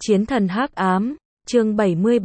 Chiến thần hắc ám, chương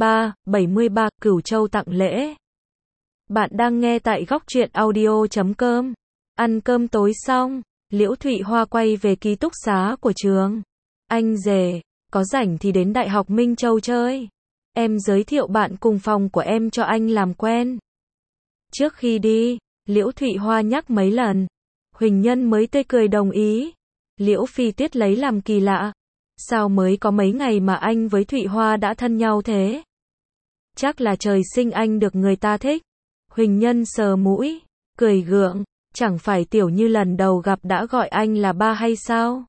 73, Cửu Châu tặng lễ. Bạn đang nghe tại góc truyện audio.com. Ăn cơm tối xong, Liễu Thụy Hoa quay về ký túc xá của trường. Anh rể, có rảnh thì đến Đại học Minh Châu chơi. Em giới thiệu bạn cùng phòng của em cho anh làm quen. Trước khi đi, Liễu Thụy Hoa nhắc mấy lần. Huỳnh Nhân mới tươi cười đồng ý. Liễu Phi Tuyết lấy làm kỳ lạ. Sao mới có mấy ngày mà anh với Thụy Hoa đã thân nhau thế? Chắc là trời sinh anh được người ta thích. Huỳnh Nhân sờ mũi, cười gượng, chẳng phải Tiểu Như lần đầu gặp đã gọi anh là ba hay sao?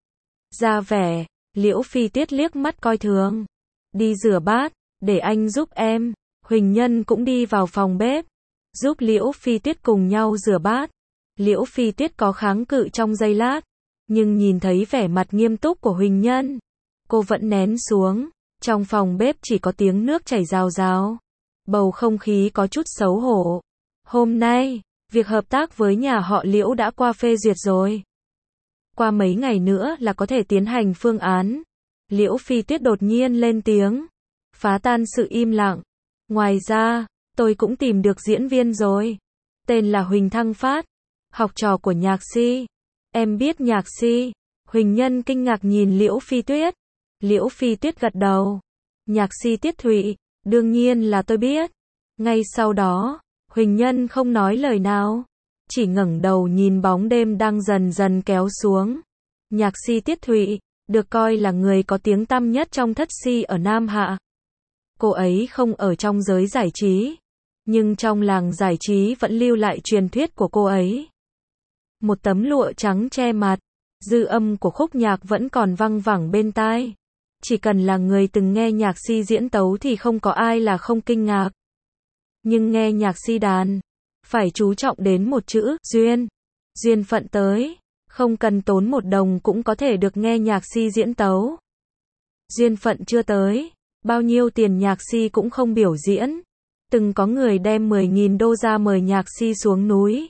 Ra vẻ, Liễu Phi Tuyết liếc mắt coi thường. Đi rửa bát, để anh giúp em. Huỳnh Nhân cũng đi vào phòng bếp, giúp Liễu Phi Tuyết cùng nhau rửa bát. Liễu Phi Tuyết có kháng cự trong giây lát, nhưng nhìn thấy vẻ mặt nghiêm túc của Huỳnh Nhân, cô vẫn nén xuống. Trong phòng bếp chỉ có tiếng nước chảy rào rào. Bầu không khí có chút xấu hổ. Hôm nay, việc hợp tác với nhà họ Liễu đã qua phê duyệt rồi. Qua mấy ngày nữa là có thể tiến hành phương án. Liễu Phi Tuyết đột nhiên lên tiếng, phá tan sự im lặng. Ngoài ra, tôi cũng tìm được diễn viên rồi. Tên là Huỳnh Thăng Phát, học trò của Nhạc Si. Em biết Nhạc Si? Huỳnh Nhân kinh ngạc nhìn Liễu Phi Tuyết. Liễu Phi Tuyết gật đầu. Nhạc Si Tiết Thụy, đương nhiên là tôi biết. Ngay sau đó, Huỳnh Nhân không nói lời nào, chỉ ngẩng đầu nhìn bóng đêm đang dần dần kéo xuống. Nhạc Si Tiết Thụy, được coi là người có tiếng tăm nhất trong thất si ở Nam Hạ. Cô ấy không ở trong giới giải trí, nhưng trong làng giải trí vẫn lưu lại truyền thuyết của cô ấy. Một tấm lụa trắng che mặt, dư âm của khúc nhạc vẫn còn văng vẳng bên tai. Chỉ cần là người từng nghe Nhạc Si diễn tấu thì không có ai là không kinh ngạc. Nhưng nghe Nhạc Si đàn, phải chú trọng đến một chữ, duyên. Duyên phận tới, không cần tốn một đồng cũng có thể được nghe Nhạc Si diễn tấu. Duyên phận chưa tới, bao nhiêu tiền Nhạc Si cũng không biểu diễn. Từng có người đem 10.000 đô ra mời Nhạc Si xuống núi,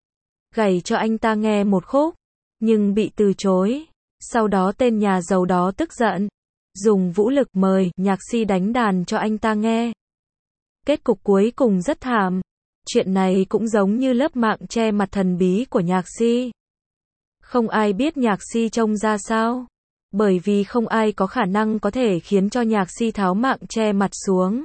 gảy cho anh ta nghe một khúc, nhưng bị từ chối. Sau đó tên nhà giàu đó tức giận, dùng vũ lực mời Nhạc Si đánh đàn cho anh ta nghe. Kết cục cuối cùng rất thảm. Chuyện này cũng giống như lớp mạng che mặt thần bí của Nhạc Si. Không ai biết Nhạc Si trông ra sao, bởi vì không ai có khả năng có thể khiến cho Nhạc Si tháo mạng che mặt xuống,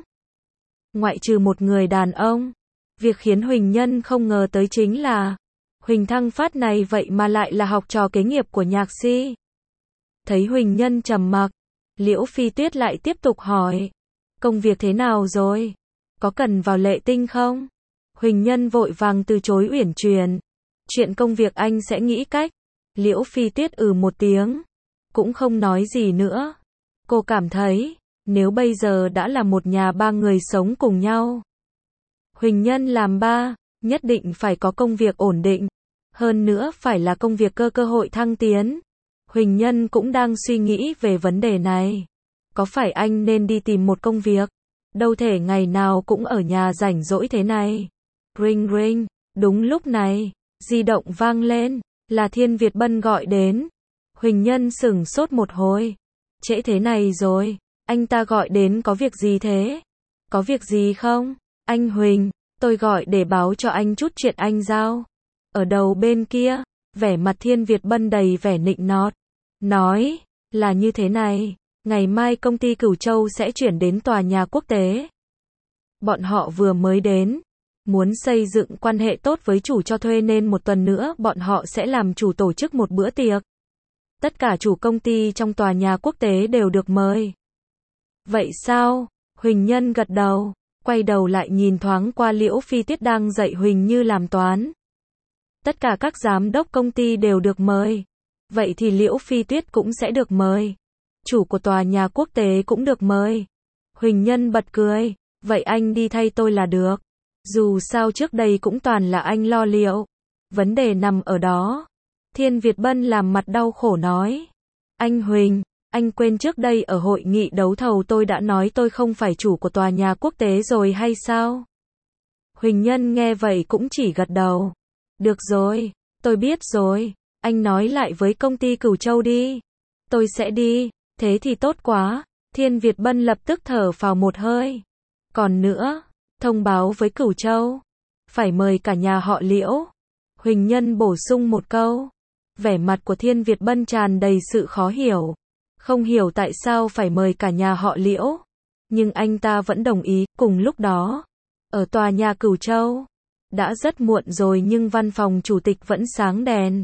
ngoại trừ một người đàn ông. Việc khiến Huỳnh Nhân không ngờ tới chính là Huỳnh Thăng Phát này vậy mà lại là học trò kế nghiệp của Nhạc Si. Thấy Huỳnh Nhân trầm mặc, Liễu Phi Tuyết lại tiếp tục hỏi, công việc thế nào rồi? Có cần vào Lệ Tinh không? Huỳnh Nhân vội vàng từ chối uyển chuyển. Chuyện công việc anh sẽ nghĩ cách. Liễu Phi Tuyết một tiếng, cũng không nói gì nữa. Cô cảm thấy, nếu bây giờ đã là một nhà ba người sống cùng nhau, Huỳnh Nhân làm ba, nhất định phải có công việc ổn định. Hơn nữa phải là công việc cơ hội thăng tiến. Huỳnh Nhân cũng đang suy nghĩ về vấn đề này. Có phải anh nên đi tìm một công việc? Đâu thể ngày nào cũng ở nhà rảnh rỗi thế này. Ring ring, đúng lúc này, di động vang lên, là Thiên Việt Bân gọi đến. Huỳnh Nhân sửng sốt một hồi. Trễ thế này rồi, anh ta gọi đến có việc gì thế? Có việc gì không? Anh Huỳnh, tôi gọi để báo cho anh chút chuyện anh giao. Ở đầu bên kia, vẻ mặt Thiên Việt Bân đầy vẻ nịnh nọt. Nói, là như thế này, ngày mai công ty Cửu Châu sẽ chuyển đến tòa nhà quốc tế. Bọn họ vừa mới đến, muốn xây dựng quan hệ tốt với chủ cho thuê nên một tuần nữa bọn họ sẽ làm chủ tổ chức một bữa tiệc. Tất cả chủ công ty trong tòa nhà quốc tế đều được mời. Vậy sao? Huỳnh Nhân gật đầu, quay đầu lại nhìn thoáng qua Liễu Phi Tuyết đang dạy Huỳnh Như làm toán. Tất cả các giám đốc công ty đều được mời. Vậy thì Liễu Phi Tuyết cũng sẽ được mời. Chủ của tòa nhà quốc tế cũng được mời. Huỳnh Nhân bật cười, vậy anh đi thay tôi là được. Dù sao trước đây cũng toàn là anh lo liệu. Vấn đề nằm ở đó. Thiên Việt Bân làm mặt đau khổ nói. Anh Huỳnh, anh quên trước đây ở hội nghị đấu thầu tôi đã nói tôi không phải chủ của tòa nhà quốc tế rồi hay sao? Huỳnh Nhân nghe vậy cũng chỉ gật đầu. Được rồi, tôi biết rồi. Anh nói lại với công ty Cửu Châu đi. Tôi sẽ đi. Thế thì tốt quá. Thiên Việt Bân lập tức thở phào một hơi. Còn nữa, thông báo với Cửu Châu, phải mời cả nhà họ Liễu. Huỳnh Nhân bổ sung một câu. Vẻ mặt của Thiên Việt Bân tràn đầy sự khó hiểu. Không hiểu tại sao phải mời cả nhà họ Liễu. Nhưng anh ta vẫn đồng ý. Cùng lúc đó, ở tòa nhà Cửu Châu, đã rất muộn rồi nhưng văn phòng chủ tịch vẫn sáng đèn.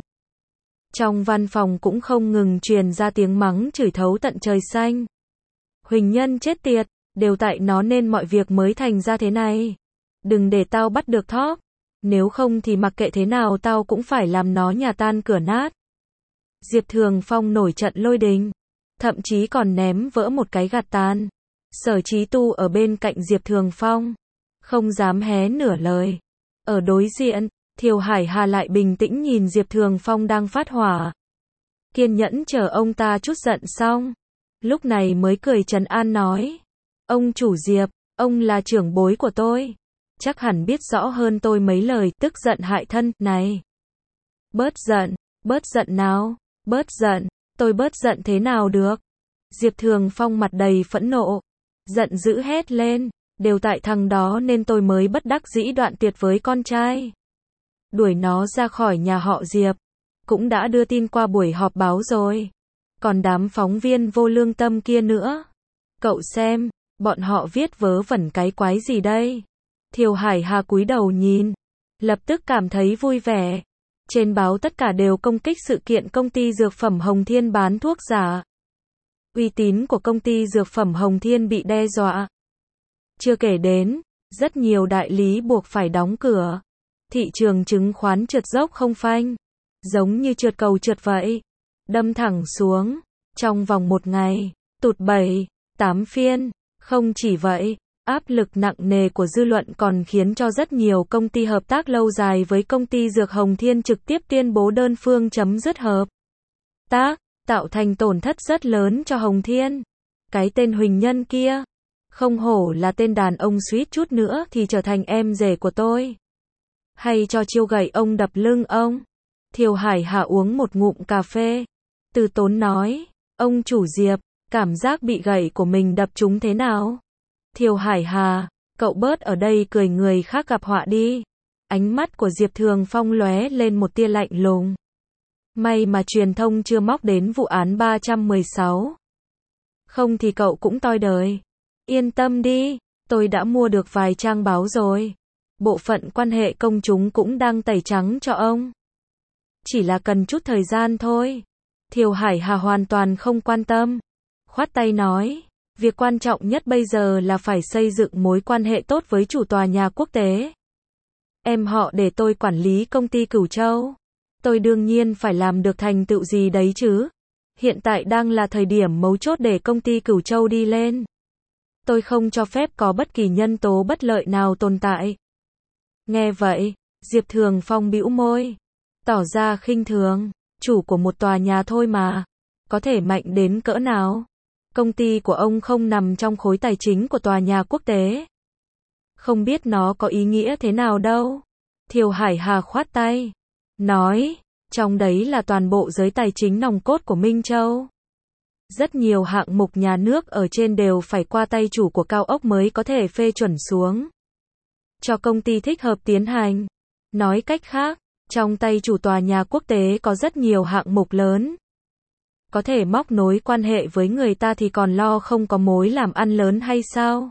Trong văn phòng cũng không ngừng truyền ra tiếng mắng chửi thấu tận trời xanh. Huỳnh Nhân chết tiệt, đều tại nó nên mọi việc mới thành ra thế này. Đừng để tao bắt được thóp. Nếu không thì mặc kệ thế nào tao cũng phải làm nó nhà tan cửa nát. Diệp Thường Phong nổi trận lôi đình. Thậm chí còn ném vỡ một cái gạt tàn. Sở Chí Tu ở bên cạnh Diệp Thường Phong. Không dám hé nửa lời. Ở đối diện, Thiều Hải Hà lại bình tĩnh nhìn Diệp Thường Phong đang phát hỏa. Kiên nhẫn chờ ông ta trút giận xong. Lúc này mới cười trấn an nói. Ông chủ Diệp, ông là trưởng bối của tôi. Chắc hẳn biết rõ hơn tôi mấy lời tức giận hại thân, này. Bớt giận nào, bớt giận, tôi bớt giận thế nào được. Diệp Thường Phong mặt đầy phẫn nộ. Giận dữ hét lên, đều tại thằng đó nên tôi mới bất đắc dĩ đoạn tuyệt với con trai. Đuổi nó ra khỏi nhà họ Diệp. Cũng đã đưa tin qua buổi họp báo rồi. Còn đám phóng viên vô lương tâm kia nữa. Cậu xem, bọn họ viết vớ vẩn cái quái gì đây? Thiều Hải Hà cúi đầu nhìn. Lập tức cảm thấy vui vẻ. Trên báo tất cả đều công kích sự kiện công ty dược phẩm Hồng Thiên bán thuốc giả. Uy tín của công ty dược phẩm Hồng Thiên bị đe dọa. Chưa kể đến, rất nhiều đại lý buộc phải đóng cửa. Thị trường chứng khoán trượt dốc không phanh. Giống như trượt cầu trượt vậy. Đâm thẳng xuống. Trong vòng một ngày, tụt 7-8 phiên. Không chỉ vậy, áp lực nặng nề của dư luận còn khiến cho rất nhiều công ty hợp tác lâu dài với công ty dược Hồng Thiên trực tiếp tuyên bố đơn phương chấm dứt hợp tác, tạo thành tổn thất rất lớn cho Hồng Thiên. Cái tên Huỳnh Nhân kia, không hổ là tên đàn ông suýt chút nữa thì trở thành em rể của tôi. Hay cho chiêu gậy ông đập lưng ông. Thiều Hải Hà uống một ngụm cà phê. Từ tốn nói, ông chủ Diệp, cảm giác bị gậy của mình đập trúng thế nào? Thiều Hải Hà, cậu bớt ở đây cười người khác gặp họa đi. Ánh mắt của Diệp Thường Phong lóe lên một tia lạnh lùng. May mà truyền thông chưa móc đến vụ án 316. Không thì cậu cũng toi đời. Yên tâm đi, tôi đã mua được vài trang báo rồi. Bộ phận quan hệ công chúng cũng đang tẩy trắng cho ông. Chỉ là cần chút thời gian thôi. Thiều Hải Hà hoàn toàn không quan tâm. Khoát tay nói, việc quan trọng nhất bây giờ là phải xây dựng mối quan hệ tốt với chủ tòa nhà quốc tế. Em họ để tôi quản lý công ty Cửu Châu. Tôi đương nhiên phải làm được thành tựu gì đấy chứ. Hiện tại đang là thời điểm mấu chốt để công ty Cửu Châu đi lên. Tôi không cho phép có bất kỳ nhân tố bất lợi nào tồn tại. Nghe vậy, Diệp Thường Phong bĩu môi, tỏ ra khinh thường. Chủ của một tòa nhà thôi mà, có thể mạnh đến cỡ nào? Công ty của ông không nằm trong khối tài chính của tòa nhà quốc tế. Không biết nó có ý nghĩa thế nào đâu. Thiều Hải Hà khoát tay, nói, trong đấy là toàn bộ giới tài chính nòng cốt của Minh Châu. Rất nhiều hạng mục nhà nước ở trên đều phải qua tay chủ của cao ốc mới có thể phê chuẩn xuống. Cho công ty thích hợp tiến hành. Nói cách khác, trong tay chủ tòa nhà quốc tế có rất nhiều hạng mục lớn. Có thể móc nối quan hệ với người ta thì còn lo không có mối làm ăn lớn hay sao?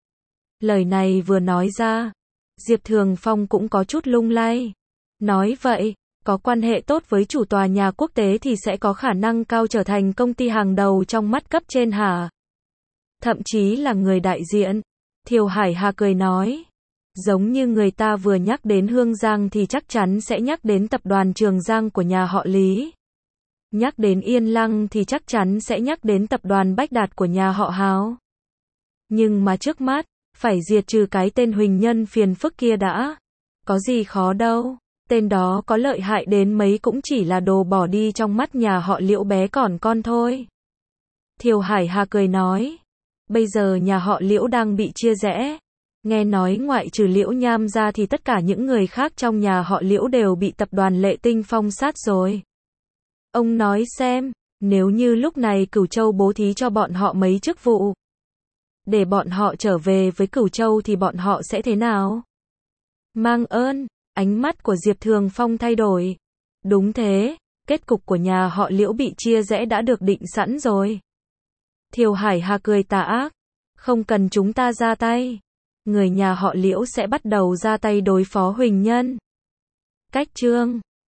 Lời này vừa nói ra, Diệp Thường Phong cũng có chút lung lay. Nói vậy, có quan hệ tốt với chủ tòa nhà quốc tế thì sẽ có khả năng cao trở thành công ty hàng đầu trong mắt cấp trên hả? Thậm chí là người đại diện. Thiều Hải Hà cười nói. Giống như người ta vừa nhắc đến Hương Giang thì chắc chắn sẽ nhắc đến tập đoàn Trường Giang của nhà họ Lý. Nhắc đến Yên Lăng thì chắc chắn sẽ nhắc đến tập đoàn Bách Đạt của nhà họ Hào. Nhưng mà trước mắt, phải diệt trừ cái tên Huỳnh Nhân phiền phức kia đã. Có gì khó đâu, tên đó có lợi hại đến mấy cũng chỉ là đồ bỏ đi trong mắt nhà họ Liễu bé còn con thôi. Thiều Hải Hà cười nói, bây giờ nhà họ Liễu đang bị chia rẽ. Nghe nói ngoại trừ Liễu Nham ra thì tất cả những người khác trong nhà họ Liễu đều bị tập đoàn Lệ Tinh phong sát rồi. Ông nói xem, Nếu như lúc này Cửu Châu bố thí cho bọn họ mấy chức vụ, để bọn họ trở về với Cửu Châu thì bọn họ sẽ thế nào? Mang ơn, ánh mắt của Diệp Thường Phong thay đổi. Đúng thế, kết cục của nhà họ Liễu bị chia rẽ đã được định sẵn rồi. Thiều Hải Hà cười tà ác. Không cần chúng ta ra tay. Người nhà họ Liễu sẽ bắt đầu ra tay đối phó Huỳnh Nhân. Cách chương